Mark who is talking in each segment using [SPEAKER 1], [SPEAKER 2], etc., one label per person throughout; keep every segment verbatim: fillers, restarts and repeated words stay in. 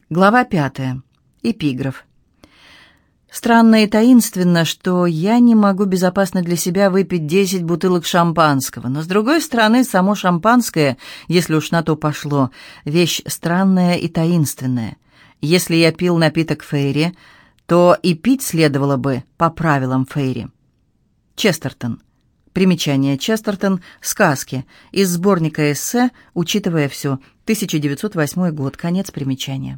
[SPEAKER 1] Глава пятая. Эпиграф. Странно и таинственно, что я не могу безопасно для себя выпить десять бутылок шампанского, но, с другой стороны, само шампанское, если уж на то пошло, вещь странная и таинственная. Если я пил напиток Фейри, то и пить следовало бы по правилам Фейри. Честертон. Примечание. Честертон. Сказки. Из сборника эссе «Учитывая все». тысяча девятьсот восьмой год. Конец примечания.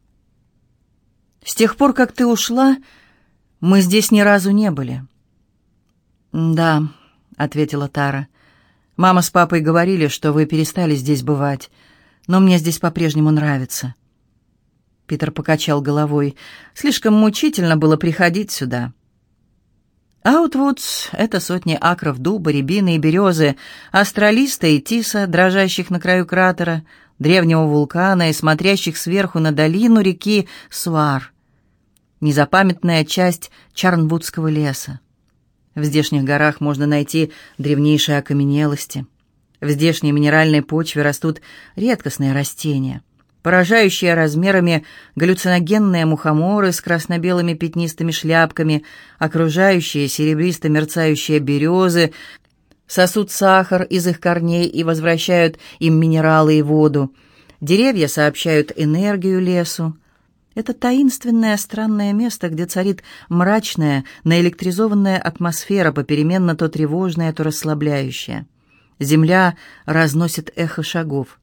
[SPEAKER 1] «С тех пор, как ты ушла, мы здесь ни разу не были». «Да», — ответила Тара. «Мама с папой говорили, что вы перестали здесь бывать, но мне здесь по-прежнему нравится». Питер покачал головой. «Слишком мучительно было приходить сюда». Аутвудс — это сотни акров дуба, рябины и березы, астролиста и тиса, дрожащих на краю кратера, древнего вулкана и смотрящих сверху на долину реки Суар. Незапамятная часть Чарнвудского леса. В здешних горах можно найти древнейшие окаменелости. В здешней минеральной почве растут редкостные растения, поражающие размерами галлюциногенные мухоморы с красно-белыми пятнистыми шляпками, окружающие серебристо-мерцающие березы, сосут сахар из их корней и возвращают им минералы и воду. Деревья сообщают энергию лесу. Это таинственное странное место, где царит мрачная, наэлектризованная атмосфера, попеременно то тревожная, то расслабляющая. Земля разносит эхо шагов.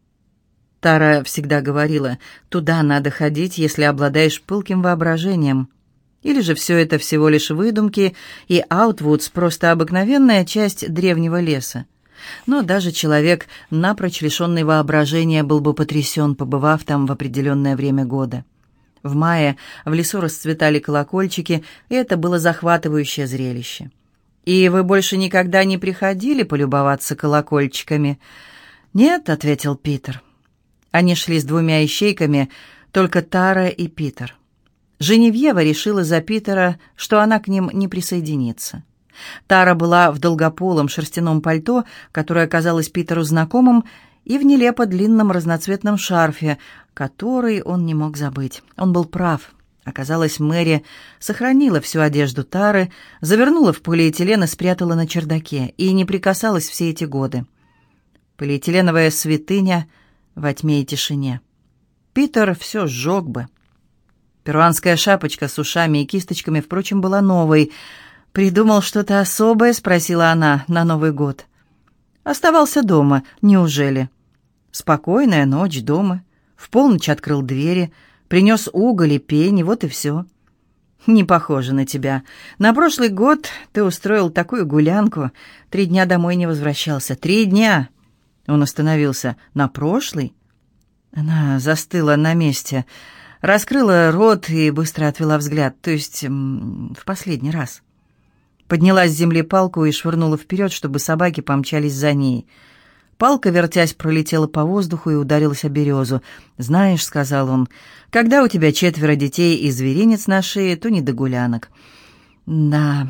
[SPEAKER 1] Тара всегда говорила, туда надо ходить, если обладаешь пылким воображением. Или же все это всего лишь выдумки, и Аутвудс — просто обыкновенная часть древнего леса. Но даже человек, напрочь лишенный воображения, был бы потрясен, побывав там в определенное время года. В мае в лесу расцветали колокольчики, и это было захватывающее зрелище. «И вы больше никогда не приходили полюбоваться колокольчиками?» «Нет», — ответил Питер. Они шли с двумя ищейками, только Тара и Питер. Женевьева решила за Питера, что она к ним не присоединится. Тара была в долгополом шерстяном пальто, которое казалось Питеру знакомым, и в нелепо длинном разноцветном шарфе, который он не мог забыть. Он был прав. Оказалось, Мэри сохранила всю одежду Тары, завернула в полиэтилен и спрятала на чердаке, и не прикасалась все эти годы. Полиэтиленовая святыня во тьме и тишине. Питер все сжег бы. Перуанская шапочка с ушами и кисточками, впрочем, была новой. «Придумал что-то особое?» — спросила она на Новый год. «Оставался дома. Неужели?» «Спокойная ночь дома. В полночь открыл двери, принес уголь и пень, вот и все». «Не похоже на тебя. На прошлый год ты устроил такую гулянку. Три дня домой не возвращался. Три дня!» Он остановился. «На прошлый?» Она застыла на месте, раскрыла рот и быстро отвела взгляд, то есть в последний раз. Подняла с земли палку и швырнула вперед, чтобы собаки помчались за ней. Палка, вертясь, пролетела по воздуху и ударилась о березу. «Знаешь, — сказал он, — когда у тебя четверо детей и зверинец на шее, то не до гулянок». «Да...»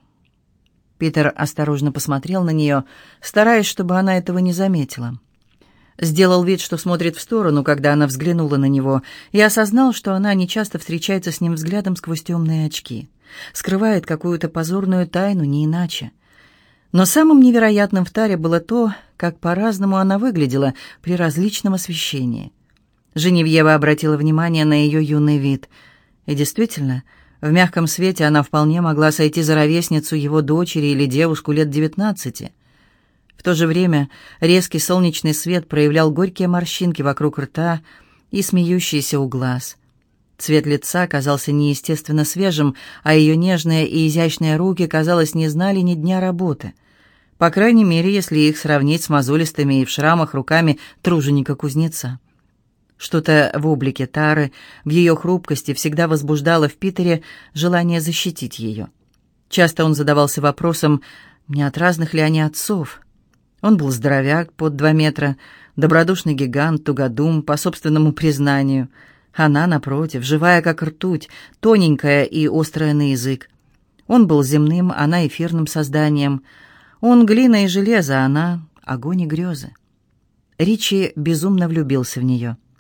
[SPEAKER 1] Питер осторожно посмотрел на нее, стараясь, чтобы она этого не заметила. Сделал вид, что смотрит в сторону, когда она взглянула на него, и осознал, что она нечасто встречается с ним взглядом сквозь темные очки. Скрывает какую-то позорную тайну, не иначе. Но самым невероятным в Таре было то, как по-разному она выглядела при различном освещении. Женевьева обратила внимание на ее юный вид. И действительно, в мягком свете она вполне могла сойти за ровесницу его дочери или девушку лет девятнадцати. В то же время резкий солнечный свет проявлял горькие морщинки вокруг рта и смеющиеся у глаз. Цвет лица казался неестественно свежим, а ее нежные и изящные руки, казалось, не знали ни дня работы. По крайней мере, если их сравнить с мозолистыми и в шрамах руками труженика-кузнеца. Что-то в облике Тары, в ее хрупкости всегда возбуждало в Питере желание защитить ее. Часто он задавался вопросом, не от разных ли они отцов. Он был здоровяк под два метра, добродушный гигант, тугодум, по собственному признанию. Она, напротив, живая как ртуть, тоненькая и острая на язык. Он был земным, она эфирным созданием. Он глина и железо, она огонь и грезы. Ричи безумно влюбился в нее.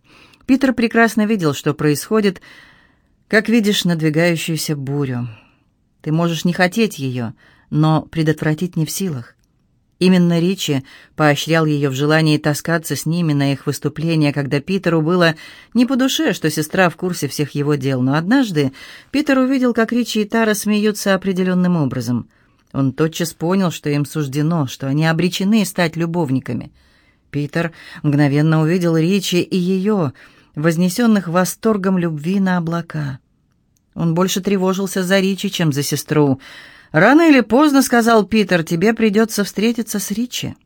[SPEAKER 1] Питер прекрасно видел, что происходит, как видишь надвигающуюся бурю. Ты можешь не хотеть ее, но предотвратить не в силах. Именно Ричи поощрял ее в желании таскаться с ними на их выступления, когда Питеру было не по душе, что сестра в курсе всех его дел. Но однажды Питер увидел, как Ричи и Тара смеются определенным образом. Он тотчас понял, что им суждено, что они обречены стать любовниками. Питер мгновенно увидел Ричи и ее, вознесенных восторгом любви на облака. Он больше тревожился за Ричи, чем за сестру. «Рано или поздно, — сказал Питер, — тебе придется встретиться с Ричи».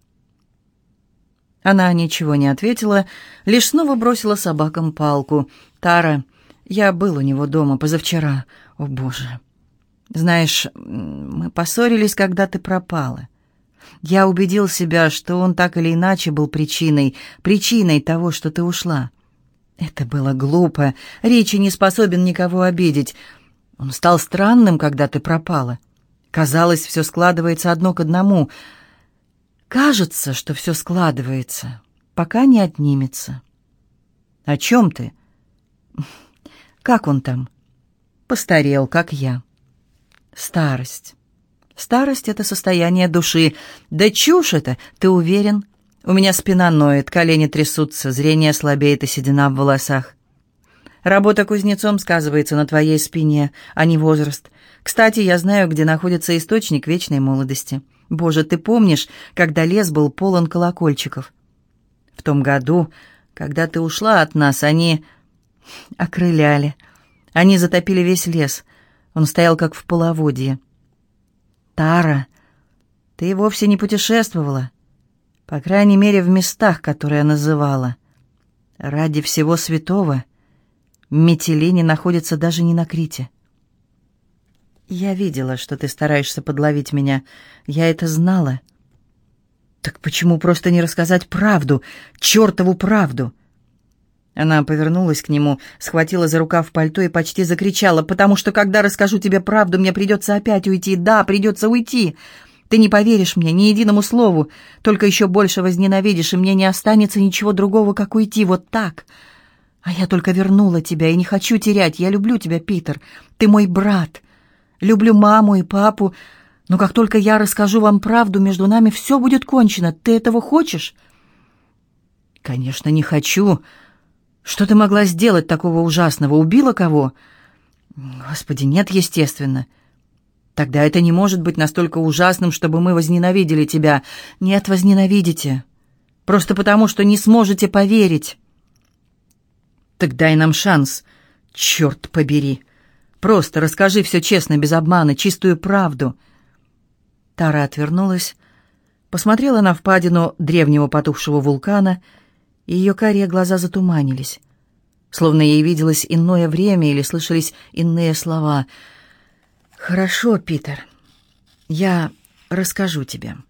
[SPEAKER 1] Она ничего не ответила, лишь снова бросила собакам палку. «Тара, я был у него дома позавчера. О, Боже! Знаешь, мы поссорились, когда ты пропала. Я убедил себя, что он так или иначе был причиной, причиной того, что ты ушла. Это было глупо. Ричи не способен никого обидеть. Он стал странным, когда ты пропала. Казалось, все складывается одно к одному. Кажется, что все складывается, пока не отнимется. О чем ты? Как он там? Постарел, как я. Старость. Старость — это состояние души. Да чушь это, ты уверен? У меня спина ноет, колени трясутся, зрение слабеет и седина в волосах. Работа кузнецом сказывается на твоей спине, а не возраст. Кстати, я знаю, где находится источник вечной молодости. Боже, ты помнишь, когда лес был полон колокольчиков? В том году, когда ты ушла от нас, они окрыляли. Они затопили весь лес. Он стоял как в половодье. Тара, ты вовсе не путешествовала. По крайней мере, в местах, которые я называла. Ради всего святого Митилини находится даже не на Крите. Я видела, что ты стараешься подловить меня. Я это знала. Так почему просто не рассказать правду, чертову правду? Она повернулась к нему, схватила за рукав пальто и почти закричала, потому что, когда расскажу тебе правду, мне придется опять уйти. Да, придется уйти. Ты не поверишь мне ни единому слову, только еще больше возненавидишь, и мне не останется ничего другого, как уйти вот так. А я только вернула тебя и не хочу терять. Я люблю тебя, Питер. Ты мой брат. Люблю маму и папу. Но как только я расскажу вам правду, между нами все будет кончено. Ты этого хочешь? Конечно, не хочу. Что ты могла сделать такого ужасного? Убила кого? Господи, нет, естественно. Тогда это не может быть настолько ужасным, чтобы мы возненавидели тебя. Нет, возненавидите. Просто потому, что не сможете поверить. Так дай нам шанс. Черт побери. Просто расскажи все честно, без обмана, чистую правду. Тара отвернулась, посмотрела на впадину древнего потухшего вулкана, и ее карие глаза затуманились, словно ей виделось иное время или слышались иные слова. «Хорошо, Питер, я расскажу тебе».